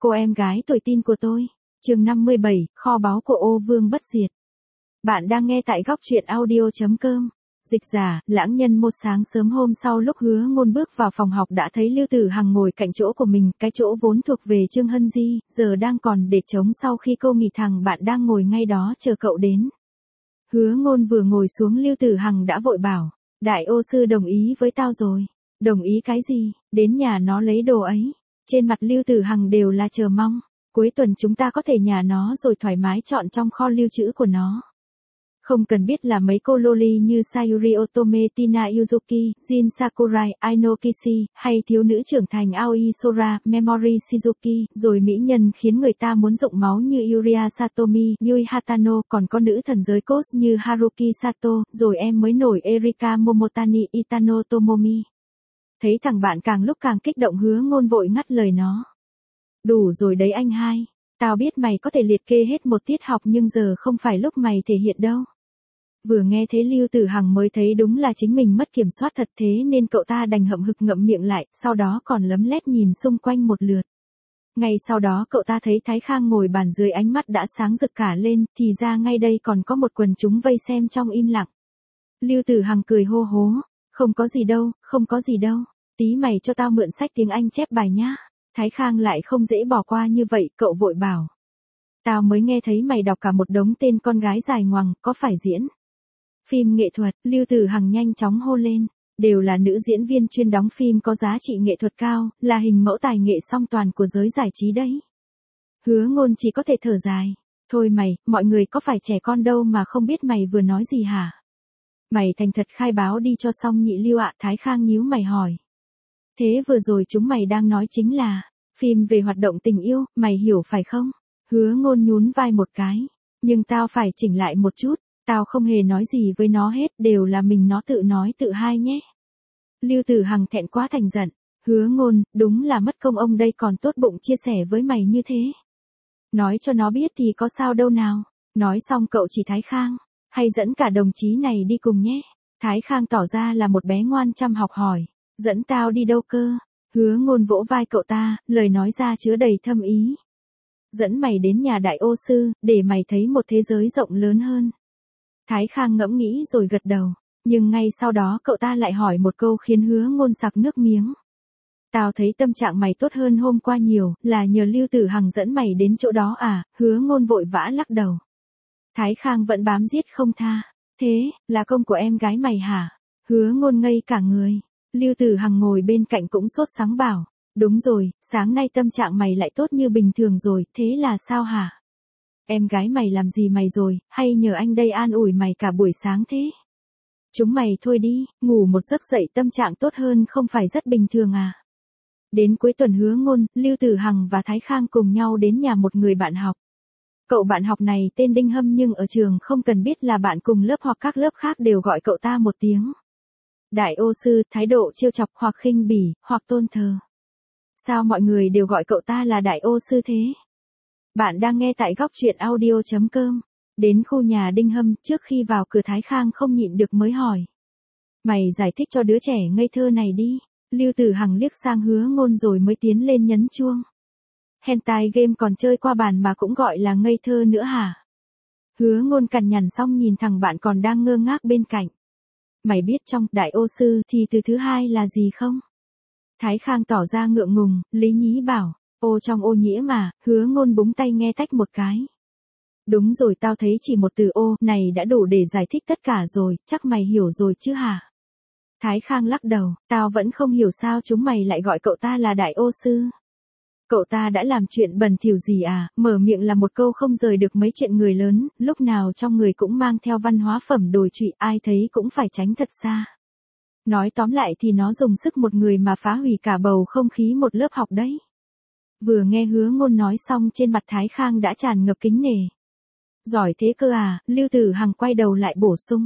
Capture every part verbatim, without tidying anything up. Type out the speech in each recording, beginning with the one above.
Cô em gái tuổi teen của tôi. Chương năm mươi bảy, kho báu của Ô Vương bất diệt. Bạn đang nghe tại góc truyện audio chấm com. Dịch giả, lãng nhân. Một sáng sớm hôm sau lúc Hứa Ngôn bước vào phòng học đã thấy Lưu Tử Hằng ngồi cạnh chỗ của mình, cái chỗ vốn thuộc về Trương Hân Di, giờ đang còn để trống sau khi cô nghỉ. Thằng bạn đang ngồi ngay đó chờ cậu đến. Hứa Ngôn vừa ngồi xuống Lưu Tử Hằng đã vội bảo, đại ô sư đồng ý với tao rồi. Đồng ý cái gì? Đến nhà nó lấy đồ ấy. Trên mặt Lưu Tử Hằng đều là chờ mong. Cuối tuần chúng ta có thể nhà nó rồi thoải mái chọn trong kho lưu trữ của nó. Không cần biết là mấy cô loli như Sayuri Otome, Tina Yuzuki, Jin Sakurai, Aino Kishi, hay thiếu nữ trưởng thành Aoi Sora, Memory Shizuki, rồi mỹ nhân khiến người ta muốn rụng máu như Yuria Satomi, Yui Hatano, còn có nữ thần giới cos như Haruki Sato, rồi em mới nổi Erika Momotani, Itano Tomomi. Thấy thằng bạn càng lúc càng kích động, Hứa Ngôn vội ngắt lời nó. Đủ rồi đấy anh hai. Tao biết mày có thể liệt kê hết một tiết học nhưng giờ không phải lúc mày thể hiện đâu. Vừa nghe thế Lưu Tử Hằng mới thấy đúng là chính mình mất kiểm soát thật, thế nên cậu ta đành hậm hực ngậm miệng lại, sau đó còn lấm lét nhìn xung quanh một lượt. Ngay sau đó cậu ta thấy Thái Khang ngồi bàn dưới, ánh mắt đã sáng rực cả lên, thì ra ngay đây còn có một quần chúng vây xem trong im lặng. Lưu Tử Hằng cười hô hố, không có gì đâu, không có gì đâu, tí mày cho tao mượn sách tiếng Anh chép bài nhá. Thái Khang lại không dễ bỏ qua như vậy, cậu vội bảo. Tao mới nghe thấy mày đọc cả một đống tên con gái dài ngoằng, có phải diễn phim nghệ thuật? Lưu Tử Hằng nhanh chóng hô lên. Đều là nữ diễn viên chuyên đóng phim có giá trị nghệ thuật cao, là hình mẫu tài nghệ song toàn của giới giải trí đấy. Hứa Ngôn chỉ có thể thở dài. Thôi mày, mọi người có phải trẻ con đâu mà không biết mày vừa nói gì hả? Mày thành thật khai báo đi cho xong nhị Lưu ạ. Thái Khang nhíu mày hỏi. Thế vừa rồi chúng mày đang nói chính là phim về hoạt động tình yêu, mày hiểu phải không? Hứa Ngôn nhún vai một cái. Nhưng tao phải chỉnh lại một chút, tao không hề nói gì với nó hết, đều là mình nó tự nói tự hai nhé. Lưu Tử Hằng thẹn quá thành giận. Hứa Ngôn, đúng là mất công ông đây còn tốt bụng chia sẻ với mày như thế. Nói cho nó biết thì có sao đâu nào. Nói xong cậu chỉ Thái Khang. Hay dẫn cả đồng chí này đi cùng nhé. Thái Khang tỏ ra là một bé ngoan chăm học hỏi. Dẫn tao đi đâu cơ? Hứa Ngôn vỗ vai cậu ta, lời nói ra chứa đầy thâm ý. Dẫn mày đến nhà đại ô sư, để mày thấy một thế giới rộng lớn hơn. Thái Khang ngẫm nghĩ rồi gật đầu. Nhưng ngay sau đó cậu ta lại hỏi một câu khiến Hứa Ngôn sặc nước miếng. Tao thấy tâm trạng mày tốt hơn hôm qua nhiều, là nhờ Lưu Tử Hằng dẫn mày đến chỗ đó à? Hứa Ngôn vội vã lắc đầu. Thái Khang vẫn bám giết không tha. Thế, là công của em gái mày hả? Hứa Ngôn ngây cả người. Lưu Tử Hằng ngồi bên cạnh cũng sốt sắng bảo. Đúng rồi, sáng nay tâm trạng mày lại tốt như bình thường rồi, thế là sao hả? Em gái mày làm gì mày rồi, hay nhờ anh đây an ủi mày cả buổi sáng thế? Chúng mày thôi đi, ngủ một giấc dậy tâm trạng tốt hơn không phải rất bình thường à? Đến cuối tuần Hứa Ngôn, Lưu Tử Hằng và Thái Khang cùng nhau đến nhà một người bạn học. Cậu bạn học này tên Đinh Hâm nhưng ở trường không cần biết là bạn cùng lớp hoặc các lớp khác đều gọi cậu ta một tiếng. Đại ô sư, thái độ trêu chọc hoặc khinh bỉ, hoặc tôn thờ. Sao mọi người đều gọi cậu ta là đại ô sư thế? Bạn đang nghe tại góc truyện audio chấm com. Đến khu nhà Đinh Hâm, trước khi vào cửa Thái Khang không nhịn được mới hỏi. Mày giải thích cho đứa trẻ ngây thơ này đi. Lưu Tử Hằng liếc sang Hứa Ngôn rồi mới tiến lên nhấn chuông. Hentai game còn chơi qua bàn mà cũng gọi là ngây thơ nữa hả? Hứa Ngôn cằn nhằn xong nhìn thằng bạn còn đang ngơ ngác bên cạnh. Mày biết trong đại ô sư thì từ thứ hai là gì không? Thái Khang tỏ ra ngượng ngùng, lý nhí bảo, ô trong ô nhĩa mà. Hứa Ngôn búng tay nghe tách một cái. Đúng rồi, tao thấy chỉ một từ ô này đã đủ để giải thích tất cả rồi, chắc mày hiểu rồi chứ hả? Thái Khang lắc đầu, tao vẫn không hiểu sao chúng mày lại gọi cậu ta là đại ô sư. Cậu ta đã làm chuyện bẩn thỉu gì à? Mở miệng là một câu không rời được mấy chuyện người lớn, lúc nào trong người cũng mang theo văn hóa phẩm đồi trụy, ai thấy cũng phải tránh thật xa. Nói tóm lại thì nó dùng sức một người mà phá hủy cả bầu không khí một lớp học đấy. Vừa nghe Hứa Ngôn nói xong trên mặt Thái Khang đã tràn ngập kính nể. Giỏi thế cơ à? Lưu Tử Hằng quay đầu lại bổ sung.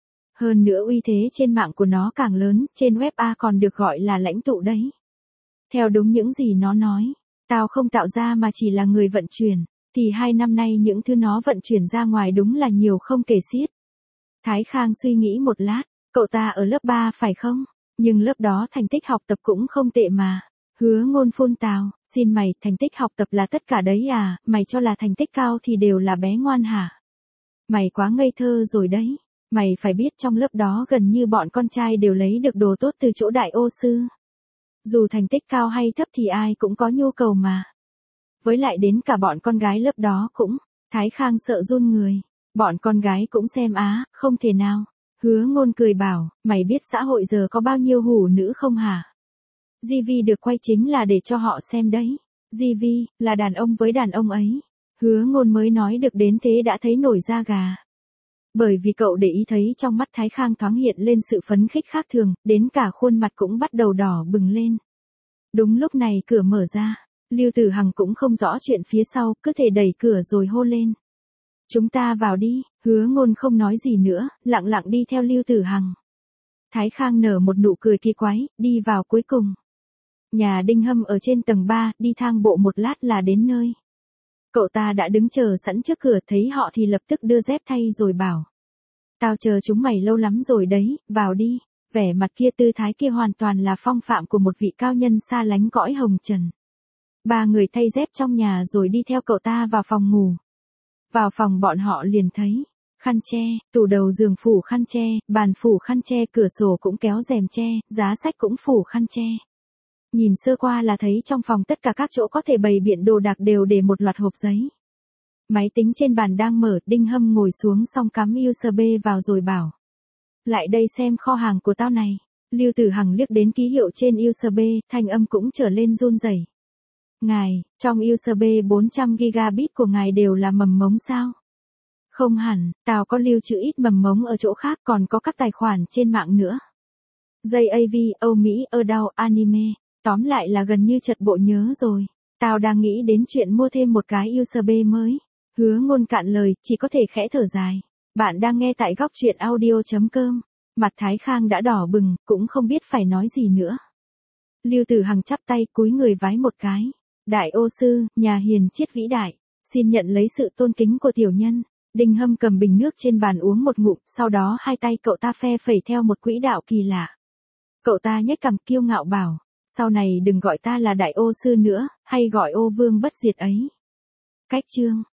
Hơn nữa uy thế trên mạng của nó càng lớn, trên web A còn được gọi là lãnh tụ đấy. Theo đúng những gì nó nói, tao không tạo ra mà chỉ là người vận chuyển, thì hai năm nay những thứ nó vận chuyển ra ngoài đúng là nhiều không kể xiết. Thái Khang suy nghĩ một lát, cậu ta ở lớp ba phải không? Nhưng lớp đó thành tích học tập cũng không tệ mà. Hứa Ngôn phun tào, xin mày, thành tích học tập là tất cả đấy à, mày cho là thành tích cao thì đều là bé ngoan hả? Mày quá ngây thơ rồi đấy. Mày phải biết trong lớp đó gần như bọn con trai đều lấy được đồ tốt từ chỗ đại ô sư. Dù thành tích cao hay thấp thì ai cũng có nhu cầu mà. Với lại đến cả bọn con gái lớp đó cũng, Thái Khang sợ run người. Bọn con gái cũng xem á, không thể nào. Hứa Ngôn cười bảo, mày biết xã hội giờ có bao nhiêu hủ nữ không hả? gi vê được quay chính là để cho họ xem đấy. gi vê, là đàn ông với đàn ông ấy. Hứa Ngôn mới nói được đến thế đã thấy nổi da gà. Bởi vì cậu để ý thấy trong mắt Thái Khang thoáng hiện lên sự phấn khích khác thường, đến cả khuôn mặt cũng bắt đầu đỏ bừng lên. Đúng lúc này cửa mở ra, Lưu Tử Hằng cũng không rõ chuyện phía sau, cứ thể đẩy cửa rồi hô lên. Chúng ta vào đi. Hứa Ngôn không nói gì nữa, lặng lặng đi theo Lưu Tử Hằng. Thái Khang nở một nụ cười kỳ quái, đi vào cuối cùng. Nhà Đinh Hâm ở trên tầng ba, đi thang bộ một lát là đến nơi. Cậu ta đã đứng chờ sẵn trước cửa, thấy họ thì lập tức đưa dép thay rồi bảo. Tao chờ chúng mày lâu lắm rồi đấy, vào đi. Vẻ mặt kia, tư thái kia hoàn toàn là phong phạm của một vị cao nhân xa lánh cõi hồng trần. Ba người thay dép trong nhà rồi đi theo cậu ta vào phòng ngủ. Vào phòng bọn họ liền thấy khăn che, tủ đầu giường phủ khăn che, bàn phủ khăn che, cửa sổ cũng kéo rèm che, giá sách cũng phủ khăn che. Nhìn sơ qua là thấy trong phòng tất cả các chỗ có thể bày biện đồ đạc đều để một loạt hộp giấy. Máy tính trên bàn đang mở, Đinh Hâm ngồi xuống xong cắm u ét bê vào rồi bảo. Lại đây xem kho hàng của tao này. Lưu Tử Hằng liếc đến ký hiệu trên u ét bê, thanh âm cũng trở lên run rẩy. Ngài, trong u ét bê bốn trăm gi-ga-bai của ngài đều là mầm mống sao? Không hẳn, tao có lưu trữ ít mầm mống ở chỗ khác, còn có các tài khoản trên mạng nữa. gi a vê, Âu Mỹ, Adult, Anime, tóm lại là gần như chật bộ nhớ rồi. Tao đang nghĩ đến chuyện mua thêm một cái u ét bê mới. Hứa Ngôn cạn lời, chỉ có thể khẽ thở dài. Bạn đang nghe tại góc truyện audio chấm com. Mặt Thái Khang đã đỏ bừng, cũng không biết phải nói gì nữa. Lưu Tử Hằng chắp tay cúi người vái một cái. Đại ô sư, nhà hiền triết vĩ đại, xin nhận lấy sự tôn kính của tiểu nhân. Đinh Hâm cầm bình nước trên bàn uống một ngụm, sau đó hai tay cậu ta phe phẩy theo một quỹ đạo kỳ lạ. Cậu ta nhếch cằm kiêu ngạo bảo, sau này đừng gọi ta là đại ô sư nữa, hay gọi ô vương bất diệt ấy. Cách chương